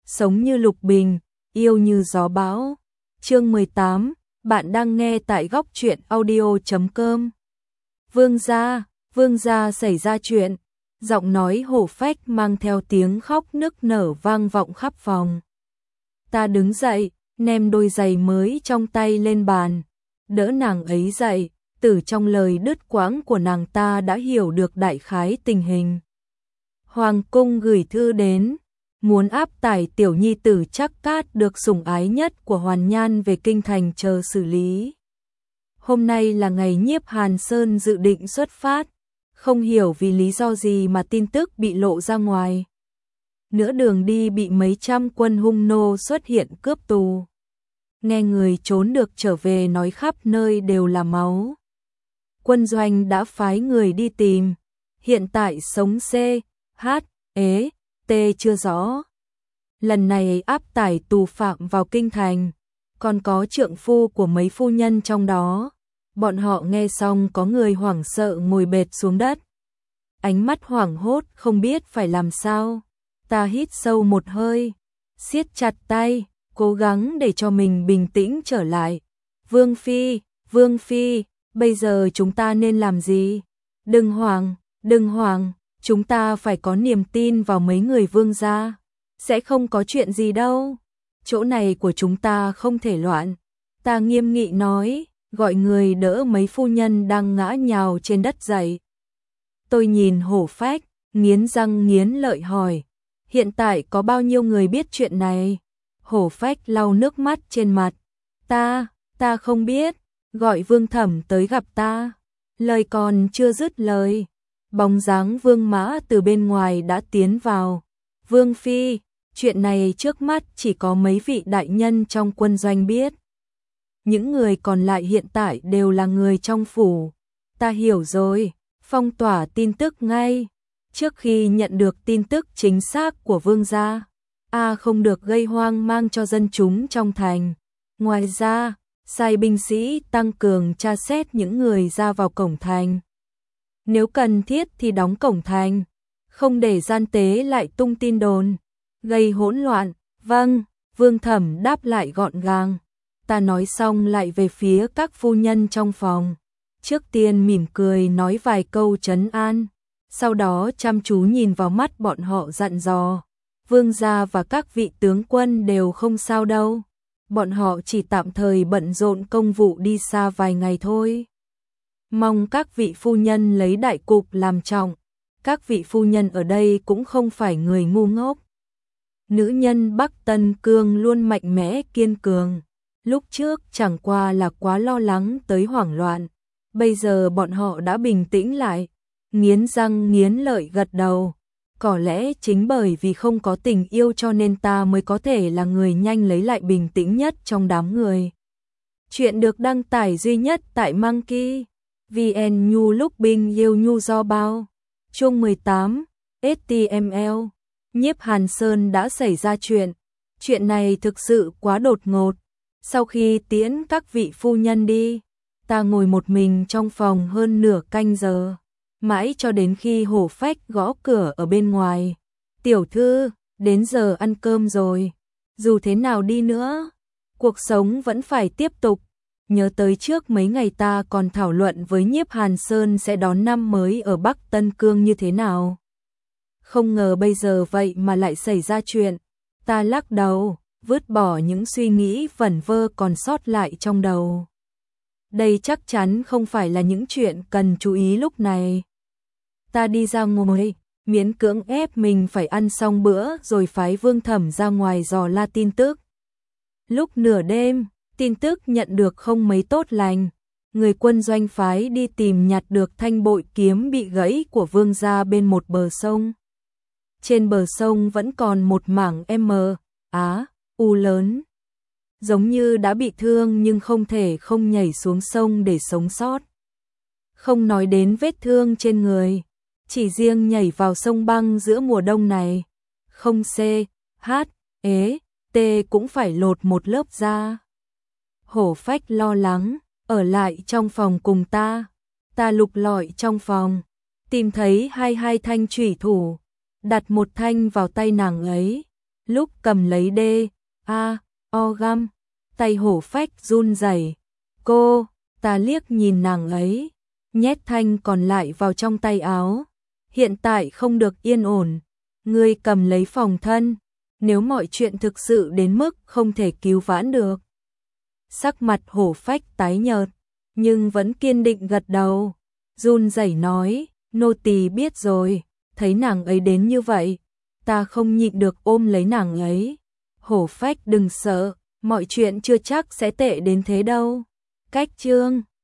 sống như lục bình, yêu như gió bão. Chương 18, bạn đang nghe tại góc truyện audio.com. Vương gia xảy ra chuyện. Giọng nói hổ phách mang theo tiếng khóc nức nở vang vọng khắp phòng. Ta đứng dậy, ném đôi giày mới trong tay lên bàn, đỡ nàng ấy dậy, từ trong lời đứt quãng của nàng ta đã hiểu được đại khái tình hình. Hoàng cung gửi thư đến, muốn áp tải tiểu nhi tử Trác Cát được sủng ái nhất của Hoàn Nhan về kinh thành chờ xử lý. Hôm nay là ngày Nhiếp Hàn Sơn dự định xuất phát, không hiểu vì lý do gì mà tin tức bị lộ ra ngoài. Nửa đường đi bị mấy trăm quân hung nô xuất hiện cướp tù. Nghe người trốn được trở về nói khắp nơi đều là máu. Quân doanh đã phái người đi tìm, hiện tại sống C, H, E, T chưa rõ. Lần này áp tải tù phạm vào kinh thành, còn có trượng phu của mấy phu nhân trong đó. Bọn họ nghe xong có người hoảng sợ ngồi bệt xuống đất. Ánh mắt hoảng hốt không biết phải làm sao. Ta hít sâu một hơi, siết chặt tay, cố gắng để cho mình bình tĩnh trở lại. Vương Phi, bây giờ chúng ta nên làm gì? Đừng hoảng, chúng ta phải có niềm tin vào mấy người vương gia. Sẽ không có chuyện gì đâu. Chỗ này của chúng ta không thể loạn. Ta nghiêm nghị nói, gọi người đỡ mấy phu nhân đang ngã nhào trên đất dậy. Tôi nhìn hổ phách, nghiến răng nghiến lợi hỏi, hiện tại có bao nhiêu người biết chuyện này? Hổ phách lau nước mắt trên mặt. Ta không biết, gọi Vương Thẩm tới gặp ta. Lời còn chưa dứt lời, bóng dáng Vương Mã từ bên ngoài đã tiến vào. Vương Phi, chuyện này trước mắt chỉ có mấy vị đại nhân trong quân doanh biết. Những người còn lại hiện tại đều là người trong phủ. Ta hiểu rồi, phong tỏa tin tức ngay. Trước khi nhận được tin tức chính xác của vương gia, không được gây hoang mang cho dân chúng trong thành. Ngoài ra, sai binh sĩ tăng cường tra xét những người ra vào cổng thành. Nếu cần thiết thì đóng cổng thành, không để gian tế lại tung tin đồn, gây hỗn loạn. Vâng, Vương Thẩm đáp lại gọn gàng. Ta nói xong lại về phía các phu nhân trong phòng. Trước tiên mỉm cười nói vài câu trấn an, sau đó chăm chú nhìn vào mắt bọn họ dặn dò. Vương gia và các vị tướng quân đều không sao đâu. Bọn họ chỉ tạm thời bận rộn công vụ đi xa vài ngày thôi. Mong các vị phu nhân lấy đại cục làm trọng. Các vị phu nhân ở đây cũng không phải người ngu ngốc. Nữ nhân Bắc Tân Cương luôn mạnh mẽ kiên cường. Lúc trước chẳng qua là quá lo lắng tới hoảng loạn. Bây giờ bọn họ đã bình tĩnh lại, nghiến răng nghiến lợi gật đầu. Có lẽ chính bởi vì không có tình yêu cho nên ta mới có thể là người nhanh lấy lại bình tĩnh nhất trong đám người. Chuyện được đăng tải duy nhất tại Monkey VN Nhu lúc binh yêu nhu do bao. Chương 18, HTML. Nhiếp Hàn Sơn đã xảy ra chuyện. Chuyện này thực sự quá đột ngột. Sau khi tiễn các vị phu nhân đi, ta ngồi một mình trong phòng hơn nửa canh giờ, mãi cho đến khi hổ phách gõ cửa ở bên ngoài. Tiểu thư, đến giờ ăn cơm rồi. Dù thế nào đi nữa, cuộc sống vẫn phải tiếp tục. Nhớ tới trước mấy ngày ta còn thảo luận với Nhiếp Hàn Sơn sẽ đón năm mới ở Bắc Tân Cương như thế nào. Không ngờ bây giờ vậy mà lại xảy ra chuyện. Ta lắc đầu, vứt bỏ những suy nghĩ vẩn vơ còn sót lại trong đầu. Đây chắc chắn không phải là những chuyện cần chú ý lúc này. Ta đi ra ngồi, miễn cưỡng ép mình phải ăn xong bữa rồi phái Vương Thẩm ra ngoài dò la tin tức. Lúc nửa đêm, tin tức nhận được không mấy tốt lành. Người quân doanh phái đi tìm nhặt được thanh bội kiếm bị gãy của vương gia bên một bờ sông. Trên bờ sông vẫn còn một mảng U lớn. Giống như đã bị thương nhưng không thể không nhảy xuống sông để sống sót. Không nói đến vết thương trên người, chỉ riêng nhảy vào sông băng giữa mùa đông này, không C, H, E, T cũng phải lột một lớp da. Hổ phách lo lắng, ở lại trong phòng cùng ta. Ta lục lọi trong phòng, tìm thấy hai thanh chủy thủ, đặt một thanh vào tay nàng ấy. lúc cầm lấy găm, tay hổ phách run rẩy. Cô, ta liếc nhìn nàng ấy, nhét thanh còn lại vào trong tay áo. Hiện tại không được yên ổn, ngươi cầm lấy phòng thân, nếu mọi chuyện thực sự đến mức không thể cứu vãn được. Sắc mặt hổ phách tái nhợt, nhưng vẫn kiên định gật đầu, run rẩy nói, nô tỳ biết rồi. Thấy nàng ấy đến như vậy, ta không nhịn được ôm lấy nàng ấy. Hổ phách đừng sợ, mọi chuyện chưa chắc sẽ tệ đến thế đâu. Cách chương